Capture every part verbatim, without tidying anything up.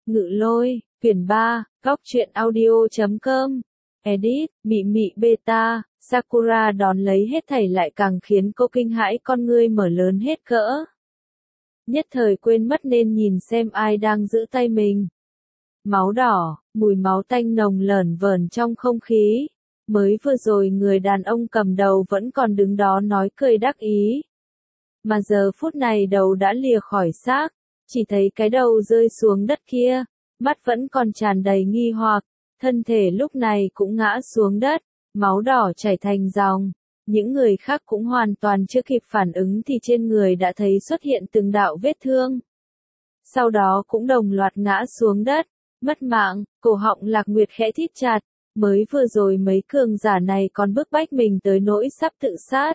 Ngự lôi, quyển ba, góc truyện audio chấm com. Edit, Mị Mị Beta, Sakura đón lấy hết thảy lại càng khiến cô kinh hãi, con ngươi mở lớn hết cỡ. Nhất thời quên mất nên nhìn xem ai đang giữ tay mình. Máu đỏ, mùi máu tanh nồng lởn vởn trong không khí. Mới vừa rồi người đàn ông cầm đầu vẫn còn đứng đó nói cười đắc ý. Mà giờ phút này đầu đã lìa khỏi xác, chỉ thấy cái đầu rơi xuống đất kia, mắt vẫn còn tràn đầy nghi hoặc, thân thể lúc này cũng ngã xuống đất, máu đỏ chảy thành dòng. Những người khác cũng hoàn toàn chưa kịp phản ứng thì trên người đã thấy xuất hiện từng đạo vết thương. Sau đó cũng đồng loạt ngã xuống đất, mất mạng, cổ họng Lạc Nguyệt khẽ thít chặt, mới vừa rồi mấy cường giả này còn bức bách mình tới nỗi sắp tự sát.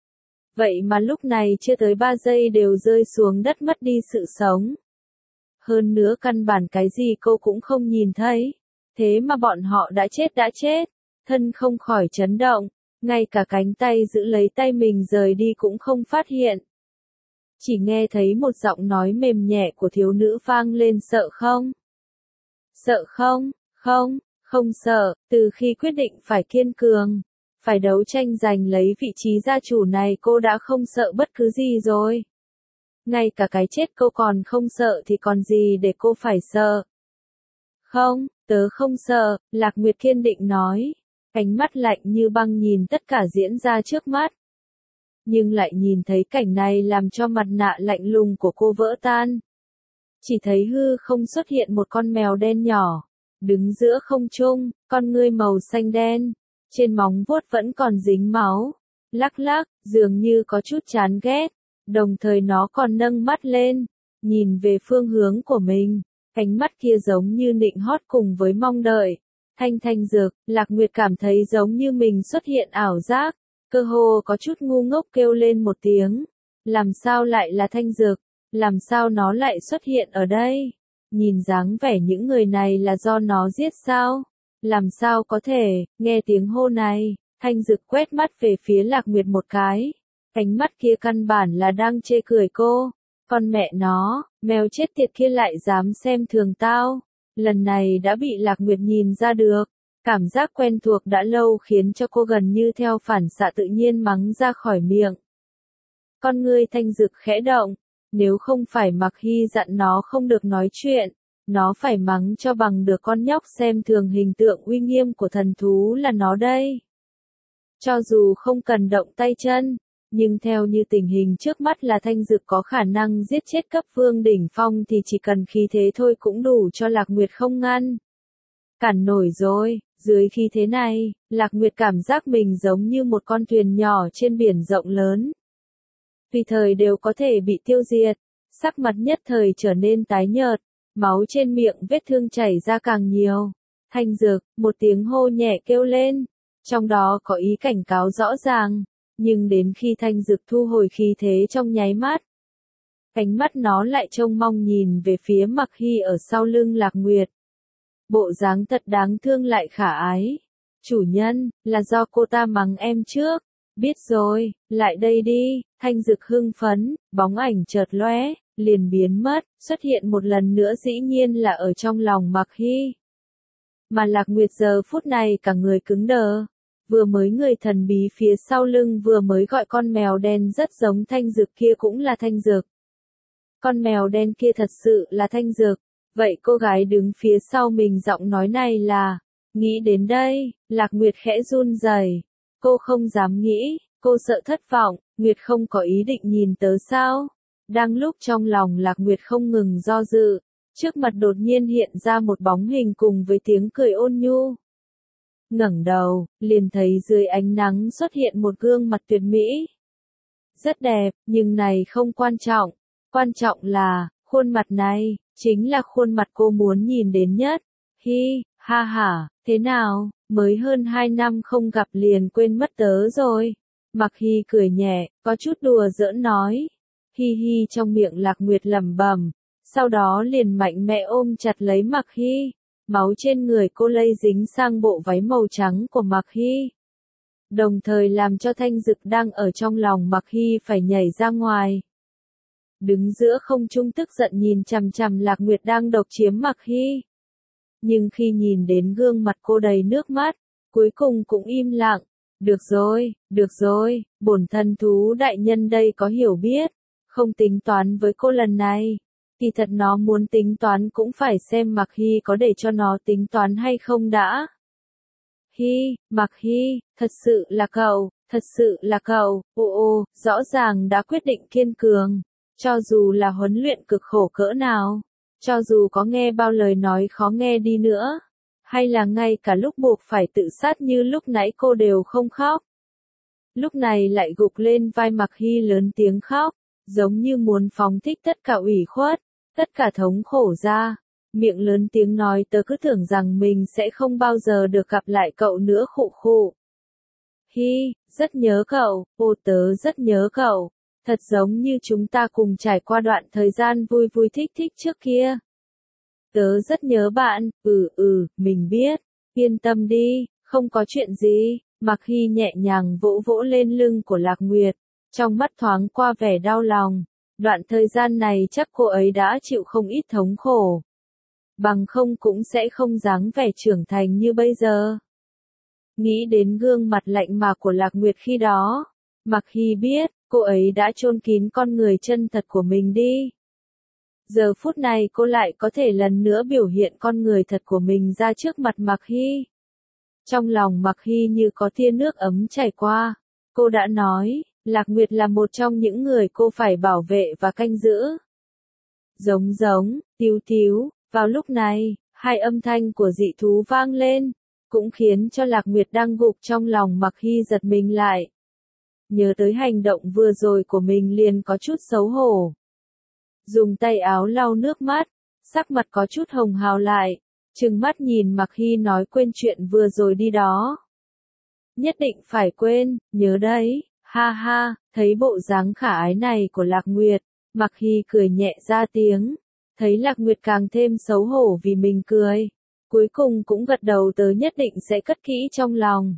Vậy mà lúc này chưa tới ba giây đều rơi xuống đất mất đi sự sống. Hơn nữa căn bản cái gì cô cũng không nhìn thấy. Thế mà bọn họ đã chết đã chết. Thân không khỏi chấn động. Ngay cả cánh tay giữ lấy tay mình rời đi cũng không phát hiện. Chỉ nghe thấy một giọng nói mềm nhẹ của thiếu nữ vang lên, sợ không? Sợ không? Không, không sợ, từ khi quyết định phải kiên cường, phải đấu tranh giành lấy vị trí gia chủ này cô đã không sợ bất cứ gì rồi. Ngay cả cái chết cô còn không sợ thì còn gì để cô phải sợ. Không, tớ không sợ, Lạc Nguyệt kiên định nói, ánh mắt lạnh như băng nhìn tất cả diễn ra trước mắt. Nhưng lại nhìn thấy cảnh này làm cho mặt nạ lạnh lùng của cô vỡ tan. Chỉ thấy hư không xuất hiện một con mèo đen nhỏ, đứng giữa không trung, con ngươi màu xanh đen, trên móng vuốt vẫn còn dính máu, lắc lắc, dường như có chút chán ghét, đồng thời nó còn nâng mắt lên, nhìn về phương hướng của mình, ánh mắt kia giống như nịnh hót cùng với mong đợi. Thanh Thanh Dược, Lạc Nguyệt cảm thấy giống như mình xuất hiện ảo giác, cơ hồ có chút ngu ngốc kêu lên một tiếng, làm sao lại là Thanh Dược, làm sao nó lại xuất hiện ở đây? Nhìn dáng vẻ những người này là do nó giết sao? Làm sao có thể, nghe tiếng hô này, Thanh Dực quét mắt về phía Lạc Nguyệt một cái. Ánh mắt kia căn bản là đang chê cười cô. Con mẹ nó, mèo chết tiệt kia lại dám xem thường tao. Lần này đã bị Lạc Nguyệt nhìn ra được. Cảm giác quen thuộc đã lâu khiến cho cô gần như theo phản xạ tự nhiên mắng ra khỏi miệng. Con ngươi Thanh Dực khẽ động. Nếu không phải Mặc Hy dặn nó không được nói chuyện, nó phải mắng cho bằng được con nhóc xem thường hình tượng uy nghiêm của thần thú là nó đây. Cho dù không cần động tay chân, nhưng theo như tình hình trước mắt là Thanh Dực có khả năng giết chết cấp vương đỉnh phong thì chỉ cần khí thế thôi cũng đủ cho Lạc Nguyệt không ngăn. Cản nổi rồi, dưới khí thế này, Lạc Nguyệt cảm giác mình giống như một con thuyền nhỏ trên biển rộng lớn. Tùy thời đều có thể bị tiêu diệt, sắc mặt nhất thời trở nên tái nhợt, máu trên miệng vết thương chảy ra càng nhiều. Thanh Dược, một tiếng hô nhẹ kêu lên, trong đó có ý cảnh cáo rõ ràng, nhưng đến khi Thanh Dược thu hồi khí thế trong nháy mắt, ánh mắt nó lại trông mong nhìn về phía Mặc Hy ở sau lưng Lạc Nguyệt. Bộ dáng thật đáng thương lại khả ái. Chủ nhân, là do cô ta mắng em trước. Biết rồi, lại đây đi. Thanh Dực hưng phấn, bóng ảnh chợt lóe, liền biến mất, xuất hiện một lần nữa dĩ nhiên là ở trong lòng Mặc Hy. Mà Lạc Nguyệt giờ phút này cả người cứng đờ. Vừa mới người thần bí phía sau lưng vừa mới gọi con mèo đen rất giống Thanh Dực kia cũng là Thanh Dực. Con mèo đen kia thật sự là Thanh Dực. Vậy cô gái đứng phía sau mình giọng nói này là, nghĩ đến đây, Lạc Nguyệt khẽ run rẩy. Cô không dám nghĩ, cô sợ thất vọng, Nguyệt không có ý định nhìn tớ sao? Đang lúc trong lòng Lạc Nguyệt không ngừng do dự, trước mặt đột nhiên hiện ra một bóng hình cùng với tiếng cười ôn nhu. Ngẩng đầu, liền thấy dưới ánh nắng xuất hiện một gương mặt tuyệt mỹ. Rất đẹp, nhưng này không quan trọng, quan trọng là, khuôn mặt này, chính là khuôn mặt cô muốn nhìn đến nhất. Hi, ha ha, thế nào, mới hơn hai năm không gặp liền quên mất tớ rồi. Mặc Hy cười nhẹ, có chút đùa giỡn nói. Hi hi trong miệng Lạc Nguyệt lẩm bẩm, sau đó liền mạnh mẽ ôm chặt lấy Mặc Hy. Máu trên người cô lây dính sang bộ váy màu trắng của Mặc Hy. Đồng thời làm cho Thanh Dực đang ở trong lòng Mặc Hy phải nhảy ra ngoài. đứng giữa không trung tức giận nhìn chằm chằm Lạc Nguyệt đang độc chiếm Mặc Hy. Nhưng khi nhìn đến gương mặt cô đầy nước mắt, cuối cùng cũng im lặng. Được rồi, được rồi, bổn thần thú đại nhân đây có hiểu biết, không tính toán với cô lần này. Kỳ thật nó muốn tính toán cũng phải xem Mặc Hy có để cho nó tính toán hay không đã. Hy, Mặc Hy, thật sự là cậu, thật sự là cậu, ô ô, rõ ràng đã quyết định kiên cường, cho dù là huấn luyện cực khổ cỡ nào, cho dù có nghe bao lời nói khó nghe đi nữa, hay là ngay cả lúc buộc phải tự sát như lúc nãy cô đều không khóc. Lúc này lại gục lên vai Mặc Hy lớn tiếng khóc, giống như muốn phóng thích tất cả ủy khuất, tất cả thống khổ ra. Miệng lớn tiếng nói tớ cứ tưởng rằng mình sẽ không bao giờ được gặp lại cậu nữa khụ khụ. Hi, rất nhớ cậu, ô tớ rất nhớ cậu, thật giống như chúng ta cùng trải qua đoạn thời gian vui vui thích thích trước kia. Tớ rất nhớ bạn, ừ ừ, mình biết, yên tâm đi, không có chuyện gì. Mặc Hy nhẹ nhàng vỗ vỗ lên lưng của Lạc Nguyệt, trong mắt thoáng qua vẻ đau lòng. Đoạn thời gian này chắc cô ấy đã chịu không ít thống khổ. Bằng không cũng sẽ không dáng vẻ trưởng thành như bây giờ. Nghĩ đến gương mặt lạnh mà của Lạc Nguyệt khi đó, Mặc Hy biết, cô ấy đã chôn kín con người chân thật của mình đi. Giờ phút này cô lại có thể lần nữa biểu hiện con người thật của mình ra trước mặt Mặc Hy. Trong lòng Mặc Hy như có tia nước ấm chảy qua. Cô đã nói, Lạc Nguyệt là một trong những người cô phải bảo vệ và canh giữ. Giống giống, tíu tíu, vào lúc này, hai âm thanh của dị thú vang lên, cũng khiến cho Lạc Nguyệt đang gục trong lòng Mặc Hy giật mình lại. Nhớ tới hành động vừa rồi của mình liền có chút xấu hổ. Dùng tay áo lau nước mắt, sắc mặt có chút hồng hào lại, trừng mắt nhìn Mặc Hy nói quên chuyện vừa rồi đi đó. Nhất định phải quên, nhớ đấy, ha ha, thấy bộ dáng khả ái này của Lạc Nguyệt, Mặc Hy cười nhẹ ra tiếng, thấy Lạc Nguyệt càng thêm xấu hổ vì mình cười, cuối cùng cũng gật đầu tớ nhất định sẽ cất kỹ trong lòng.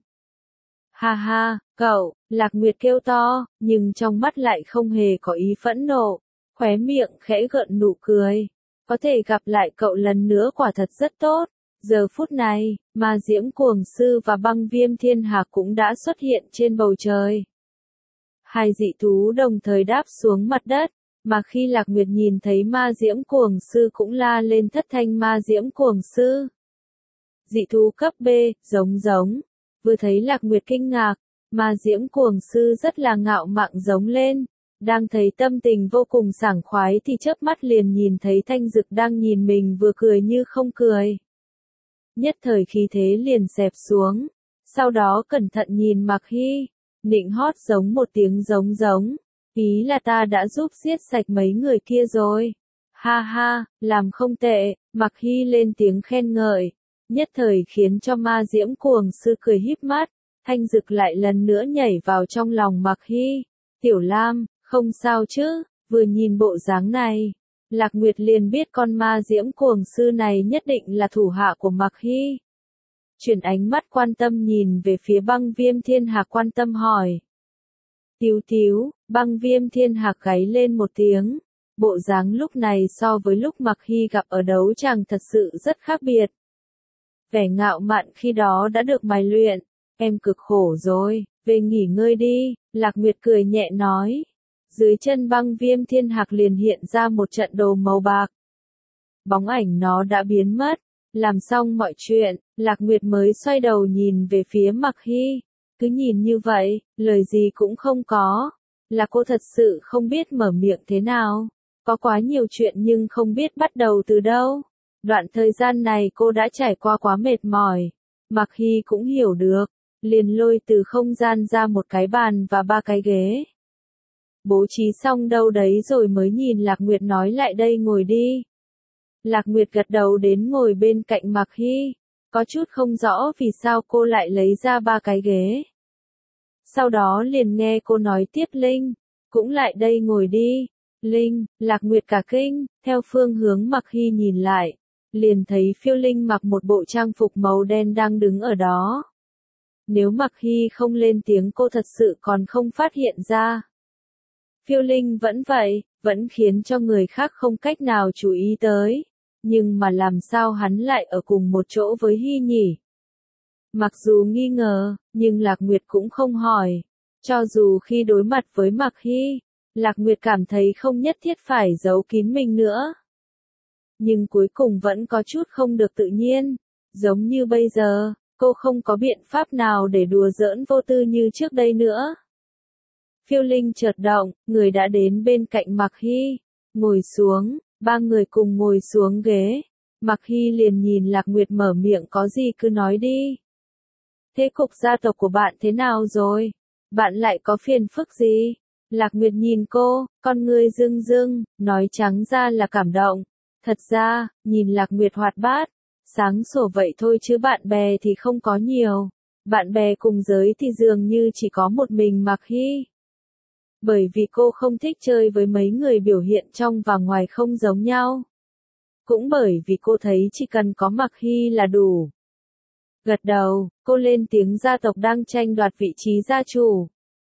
Ha ha, cậu, Lạc Nguyệt kêu to, nhưng trong mắt lại không hề có ý phẫn nộ, khóe miệng khẽ gợn nụ cười. Có thể gặp lại cậu lần nữa quả thật rất tốt. Giờ phút này, Ma Diễm Cuồng Sư và Băng Viêm Thiên Hạc cũng đã xuất hiện trên bầu trời. Hai dị thú đồng thời đáp xuống mặt đất, mà khi Lạc Nguyệt nhìn thấy Ma Diễm Cuồng Sư cũng la lên thất thanh Ma Diễm Cuồng Sư. Dị thú cấp B, giống giống. Vừa thấy Lạc Nguyệt kinh ngạc, Ma Diễm Cuồng Sư rất là ngạo mạn giống lên. Đang thấy tâm tình vô cùng sảng khoái thì chớp mắt liền nhìn thấy Thanh Dực đang nhìn mình vừa cười như không cười. Nhất thời khí thế liền xẹp xuống, sau đó cẩn thận nhìn Mặc Hy, nịnh hót giống một tiếng giống giống, ý là ta đã giúp giết sạch mấy người kia rồi. Ha ha, làm không tệ, Mặc Hy lên tiếng khen ngợi, nhất thời khiến cho Ma Diễm Cuồng Sư cười híp mắt, Thanh Dực lại lần nữa nhảy vào trong lòng Mặc Hy. Tiểu Lam, không sao chứ, vừa nhìn bộ dáng này, Lạc Nguyệt liền biết con Ma Diễm Cuồng Sư này nhất định là thủ hạ của Mặc Hy. Chuyển ánh mắt quan tâm nhìn về phía Băng Viêm Thiên Hạc quan tâm hỏi. Tíu tíu, Băng Viêm Thiên Hạc gáy lên một tiếng, bộ dáng lúc này so với lúc Mặc Hy gặp ở đấu tràng thật sự rất khác biệt. Vẻ ngạo mạn khi đó đã được mài luyện, em cực khổ rồi, về nghỉ ngơi đi, Lạc Nguyệt cười nhẹ nói. Dưới chân Băng Viêm Thiên Hạc liền hiện ra một trận đồ màu bạc. Bóng ảnh nó đã biến mất, làm xong mọi chuyện, Lạc Nguyệt mới xoay đầu nhìn về phía Mặc Hy, cứ nhìn như vậy, lời gì cũng không có, là cô thật sự không biết mở miệng thế nào, có quá nhiều chuyện nhưng không biết bắt đầu từ đâu. Đoạn thời gian này cô đã trải qua quá mệt mỏi, Mặc Hy cũng hiểu được, liền lôi từ không gian ra một cái bàn và ba cái ghế. Bố trí xong đâu đấy rồi mới nhìn Lạc Nguyệt nói lại đây ngồi đi. Lạc Nguyệt gật đầu đến ngồi bên cạnh Mặc Hy, có chút không rõ vì sao cô lại lấy ra ba cái ghế. Sau đó liền nghe cô nói tiếp Linh, cũng lại đây ngồi đi. Linh, Lạc Nguyệt cả kinh, theo phương hướng Mặc Hy nhìn lại, liền thấy Phiêu Linh mặc một bộ trang phục màu đen đang đứng ở đó. Nếu Mặc Hy không lên tiếng cô thật sự còn không phát hiện ra. Phiêu Linh vẫn vậy, vẫn khiến cho người khác không cách nào chú ý tới. Nhưng mà làm sao hắn lại ở cùng một chỗ với Hy nhỉ? Mặc dù nghi ngờ, nhưng Lạc Nguyệt cũng không hỏi. Cho dù khi đối mặt với Mạc Hy, Lạc Nguyệt cảm thấy không nhất thiết phải giấu kín mình nữa. Nhưng cuối cùng vẫn có chút không được tự nhiên. Giống như bây giờ, cô không có biện pháp nào để đùa giỡn vô tư như trước đây nữa. Phiêu Linh chợt động, người đã đến bên cạnh Mạc Hy. Ngồi xuống, ba người cùng ngồi xuống ghế. Mạc Hy liền nhìn Lạc Nguyệt mở miệng, có gì cứ nói đi. Thế cục gia tộc của bạn thế nào rồi? Bạn lại có phiền phức gì? Lạc Nguyệt nhìn cô, con ngươi rưng rưng, nói trắng ra là cảm động. Thật ra, nhìn Lạc Nguyệt hoạt bát, sáng sủa vậy thôi chứ bạn bè thì không có nhiều. Bạn bè cùng giới thì dường như chỉ có một mình Mạc Hy. Bởi vì cô không thích chơi với mấy người biểu hiện trong và ngoài không giống nhau. Cũng bởi vì cô thấy chỉ cần có Mạc Hy là đủ. Gật đầu, cô lên tiếng, gia tộc đang tranh đoạt vị trí gia chủ.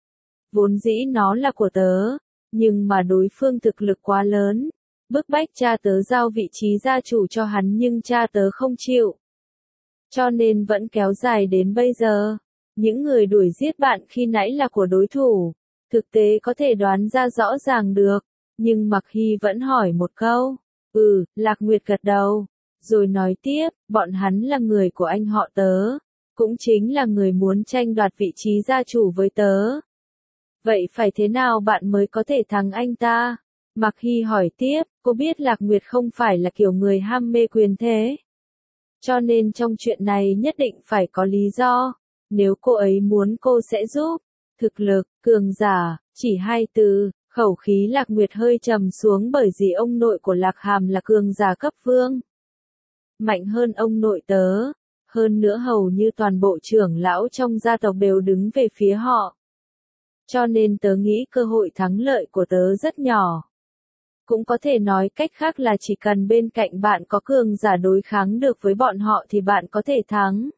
Vốn dĩ nó là của tớ, nhưng mà đối phương thực lực quá lớn. Bức bách cha tớ giao vị trí gia chủ cho hắn nhưng cha tớ không chịu. Cho nên vẫn kéo dài đến bây giờ. Những người đuổi giết bạn khi nãy là của đối thủ. Thực tế có thể đoán ra rõ ràng được. Nhưng Mạc Hy vẫn hỏi một câu. Ừ, Lạc Nguyệt gật đầu. Rồi nói tiếp, bọn hắn là người của anh họ tớ. Cũng chính là người muốn tranh đoạt vị trí gia chủ với tớ. Vậy phải thế nào bạn mới có thể thắng anh ta? Mạc Hy hỏi tiếp, cô biết Lạc Nguyệt không phải là kiểu người ham mê quyền thế. Cho nên trong chuyện này nhất định phải có lý do. Nếu cô ấy muốn cô sẽ giúp. Thực lực, cường giả, chỉ hai từ, khẩu khí Lạc Nguyệt hơi trầm xuống bởi vì ông nội của Lạc Hàm là cường giả cấp vương. Mạnh hơn ông nội tớ. Hơn nữa hầu như toàn bộ trưởng lão trong gia tộc đều đứng về phía họ. Cho nên tớ nghĩ cơ hội thắng lợi của tớ rất nhỏ. Cũng có thể nói cách khác là chỉ cần bên cạnh bạn có cường giả đối kháng được với bọn họ thì bạn có thể thắng.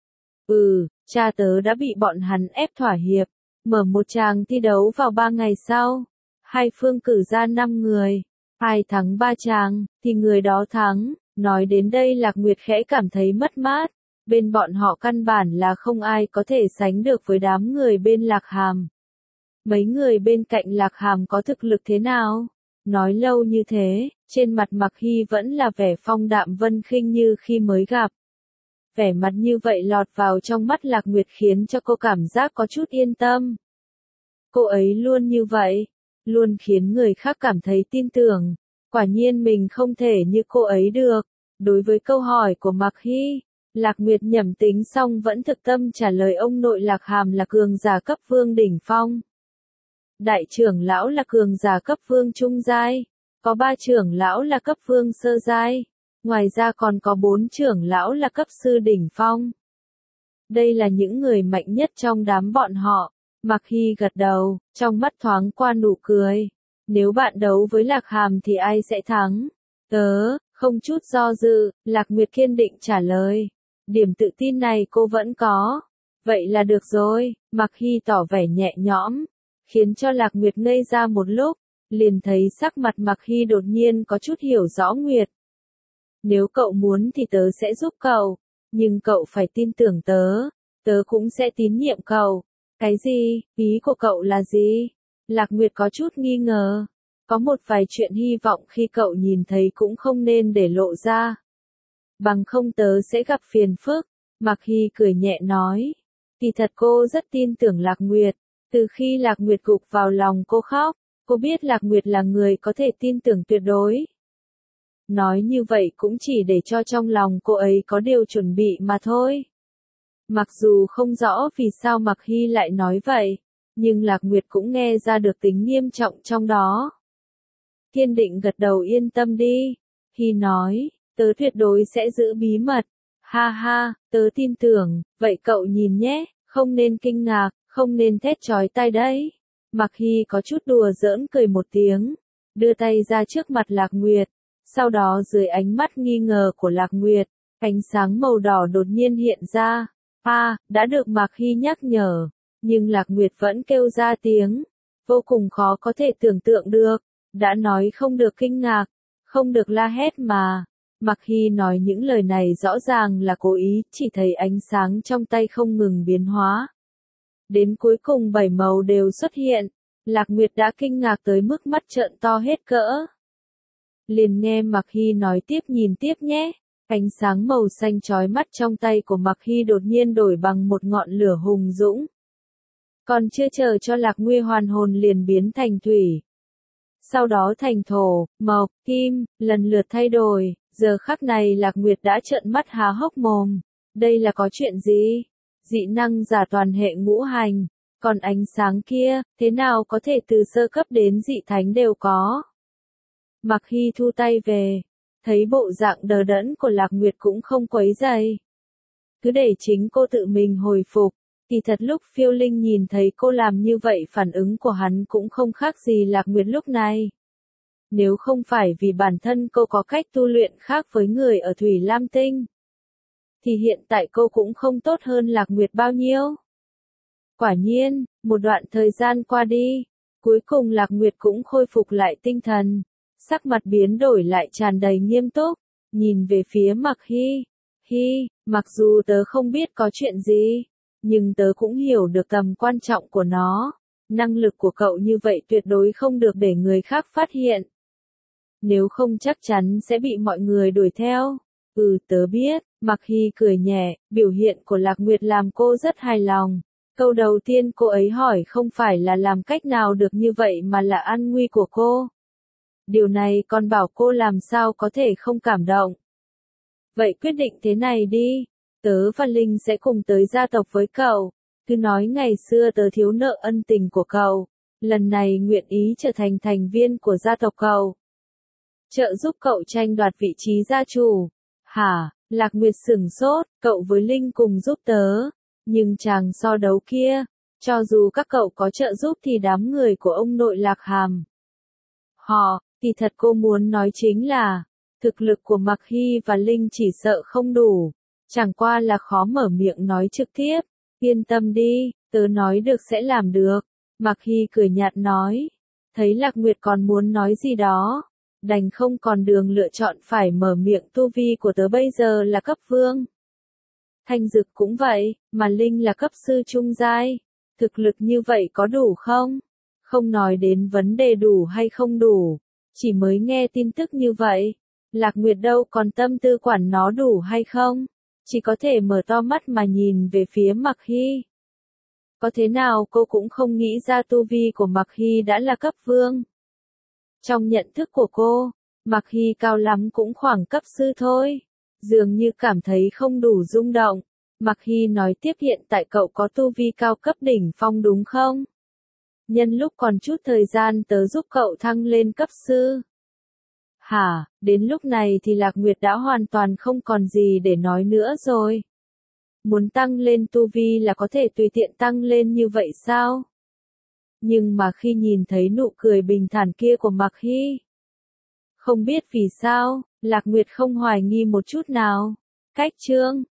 Ừ, cha tớ đã bị bọn hắn ép thỏa hiệp. Mở một tràng thi đấu vào ba ngày sau. Hai phương cử ra năm người. Ai thắng ba tràng, thì người đó thắng. Nói đến đây Lạc Nguyệt khẽ cảm thấy mất mát. Bên bọn họ căn bản là không ai có thể sánh được với đám người bên Lạc Hàm. Mấy người bên cạnh Lạc Hàm có thực lực thế nào? Nói lâu như thế, trên mặt Mạc Hy vẫn là vẻ phong đạm vân khinh như khi mới gặp. Vẻ mặt như vậy lọt vào trong mắt Lạc Nguyệt khiến cho cô cảm giác có chút yên tâm. Cô ấy luôn như vậy, luôn khiến người khác cảm thấy tin tưởng. Quả nhiên mình không thể như cô ấy được. Đối với câu hỏi của Mạc Hy, Lạc Nguyệt nhẩm tính xong vẫn thực tâm trả lời ông nội Lạc Hàm là cường giả cấp vương đỉnh phong. Đại trưởng lão là cường giả cấp vương trung giai, có ba trưởng lão là cấp vương sơ giai, ngoài ra còn có bốn trưởng lão là cấp sư đỉnh phong. Đây là những người mạnh nhất trong đám bọn họ. Mạc Hy gật đầu, trong mắt thoáng qua nụ cười. Nếu bạn đấu với Lạc Hàm thì ai sẽ thắng? Tớ, không chút do dự, Lạc Nguyệt kiên định trả lời. Điểm tự tin này cô vẫn có. Vậy là được rồi, Mạc Hy tỏ vẻ nhẹ nhõm. Khiến cho Lạc Nguyệt ngây ra một lúc, liền thấy sắc mặt Mạc Hy đột nhiên có chút hiểu rõ Nguyệt. Nếu cậu muốn thì tớ sẽ giúp cậu, nhưng cậu phải tin tưởng tớ, tớ cũng sẽ tín nhiệm cậu. Cái gì, ý của cậu là gì? Lạc Nguyệt có chút nghi ngờ, có một vài chuyện hy vọng khi cậu nhìn thấy cũng không nên để lộ ra. Bằng không tớ sẽ gặp phiền phức, Mạc Hy cười nhẹ nói. Kỳ thật cô rất tin tưởng Lạc Nguyệt. Từ khi Lạc Nguyệt gục vào lòng cô khóc, cô biết Lạc Nguyệt là người có thể tin tưởng tuyệt đối. Nói như vậy cũng chỉ để cho trong lòng cô ấy có điều chuẩn bị mà thôi. Mặc dù không rõ vì sao Mạc Hy lại nói vậy, nhưng Lạc Nguyệt cũng nghe ra được tính nghiêm trọng trong đó. Kiên định gật đầu, yên tâm đi. Hy nói, tớ tuyệt đối sẽ giữ bí mật. Ha ha, tớ tin tưởng, vậy cậu nhìn nhé, không nên kinh ngạc. Không nên thét chói tai đấy. Mạc Hy có chút đùa giỡn cười một tiếng, đưa tay ra trước mặt Lạc Nguyệt, sau đó dưới ánh mắt nghi ngờ của Lạc Nguyệt, ánh sáng màu đỏ đột nhiên hiện ra. A, à, đã được Mạc Hy nhắc nhở, nhưng Lạc Nguyệt vẫn kêu ra tiếng, vô cùng khó có thể tưởng tượng được. Đã nói không được kinh ngạc, không được la hét mà. Mặc Hy nói những lời này rõ ràng là cố ý, chỉ thấy ánh sáng trong tay không ngừng biến hóa. Đến cuối cùng bảy màu đều xuất hiện, Lạc Nguyệt đã kinh ngạc tới mức mắt trợn to hết cỡ. Liền nghe Mặc Hy nói tiếp, nhìn tiếp nhé. Ánh sáng màu xanh chói mắt trong tay của Mặc Hy đột nhiên đổi bằng một ngọn lửa hùng dũng. Còn chưa chờ cho Lạc Nguy hoàn hồn liền biến thành thủy. Sau đó thành thổ, mộc, kim, lần lượt thay đổi. Giờ khắc này Lạc Nguyệt đã trợn mắt há hốc mồm. Đây là có chuyện gì? Dị năng giả toàn hệ ngũ hành. Còn ánh sáng kia, thế nào có thể từ sơ cấp đến dị thánh đều có? Mặc Hy thu tay về. Thấy bộ dạng đờ đẫn của Lạc Nguyệt cũng không quấy dày. Cứ để chính cô tự mình hồi phục. Kỳ thật lúc Phiêu Linh nhìn thấy cô làm như vậy, phản ứng của hắn cũng không khác gì Lạc Nguyệt lúc này. Nếu không phải vì bản thân cô có cách tu luyện khác với người ở Thủy Lam Tinh, thì hiện tại cô cũng không tốt hơn Lạc Nguyệt bao nhiêu. Quả nhiên, một đoạn thời gian qua đi, cuối cùng Lạc Nguyệt cũng khôi phục lại tinh thần, sắc mặt biến đổi lại tràn đầy nghiêm túc, nhìn về phía Mặc Hy. Hy, mặc dù tớ không biết có chuyện gì, nhưng tớ cũng hiểu được tầm quan trọng của nó. Năng lực của cậu như vậy tuyệt đối không được để người khác phát hiện. Nếu không chắc chắn sẽ bị mọi người đuổi theo. Ừ, tớ biết. Mặc Hy cười nhẹ, biểu hiện của Lạc Nguyệt làm cô rất hài lòng. Câu đầu tiên cô ấy hỏi không phải là làm cách nào được như vậy mà là an nguy của cô. Điều này còn bảo cô làm sao có thể không cảm động. Vậy quyết định thế này đi. Tớ và Linh sẽ cùng tới gia tộc với cậu. Cứ nói ngày xưa tớ thiếu nợ ân tình của cậu. Lần này nguyện ý trở thành thành viên của gia tộc cậu. Trợ giúp cậu tranh đoạt vị trí gia chủ. Hả? Lạc Nguyệt sửng sốt, cậu với Linh cùng giúp tớ. Nhưng chàng so đấu kia, cho dù các cậu có trợ giúp thì đám người của ông nội Lạc Hàm. Họ, thì thật cô muốn nói chính là, thực lực của Mặc Hy và Linh chỉ sợ không đủ. Chẳng qua là khó mở miệng nói trực tiếp. Yên tâm đi, tớ nói được sẽ làm được. Mặc Hy cười nhạt nói. Thấy Lạc Nguyệt còn muốn nói gì đó. Đành không còn đường lựa chọn phải mở miệng, tu vi của tớ bây giờ là cấp vương. Thanh Dực cũng vậy, mà Linh là cấp sư trung giai. Thực lực như vậy có đủ không? Không nói đến vấn đề đủ hay không đủ. Chỉ mới nghe tin tức như vậy. Lạc Nguyệt đâu còn tâm tư quản nó đủ hay không. Chỉ có thể mở to mắt mà nhìn về phía Mặc Hy. Có thế nào cô cũng không nghĩ ra tu vi của Mặc Hy đã là cấp vương. Trong nhận thức của cô, Mặc Hy cao lắm cũng khoảng cấp sư thôi. Dường như cảm thấy không đủ rung động. Mặc Hy nói tiếp, hiện tại cậu có tu vi cao cấp đỉnh phong đúng không? Nhân lúc còn chút thời gian tớ giúp cậu thăng lên cấp sư. Hả, đến lúc này thì Lạc Nguyệt đã hoàn toàn không còn gì để nói nữa rồi. Muốn tăng lên tu vi là có thể tùy tiện tăng lên như vậy sao? Nhưng mà khi nhìn thấy nụ cười bình thản kia của Mặc Hy, không biết vì sao, Lạc Nguyệt không hoài nghi một chút nào. Cách chương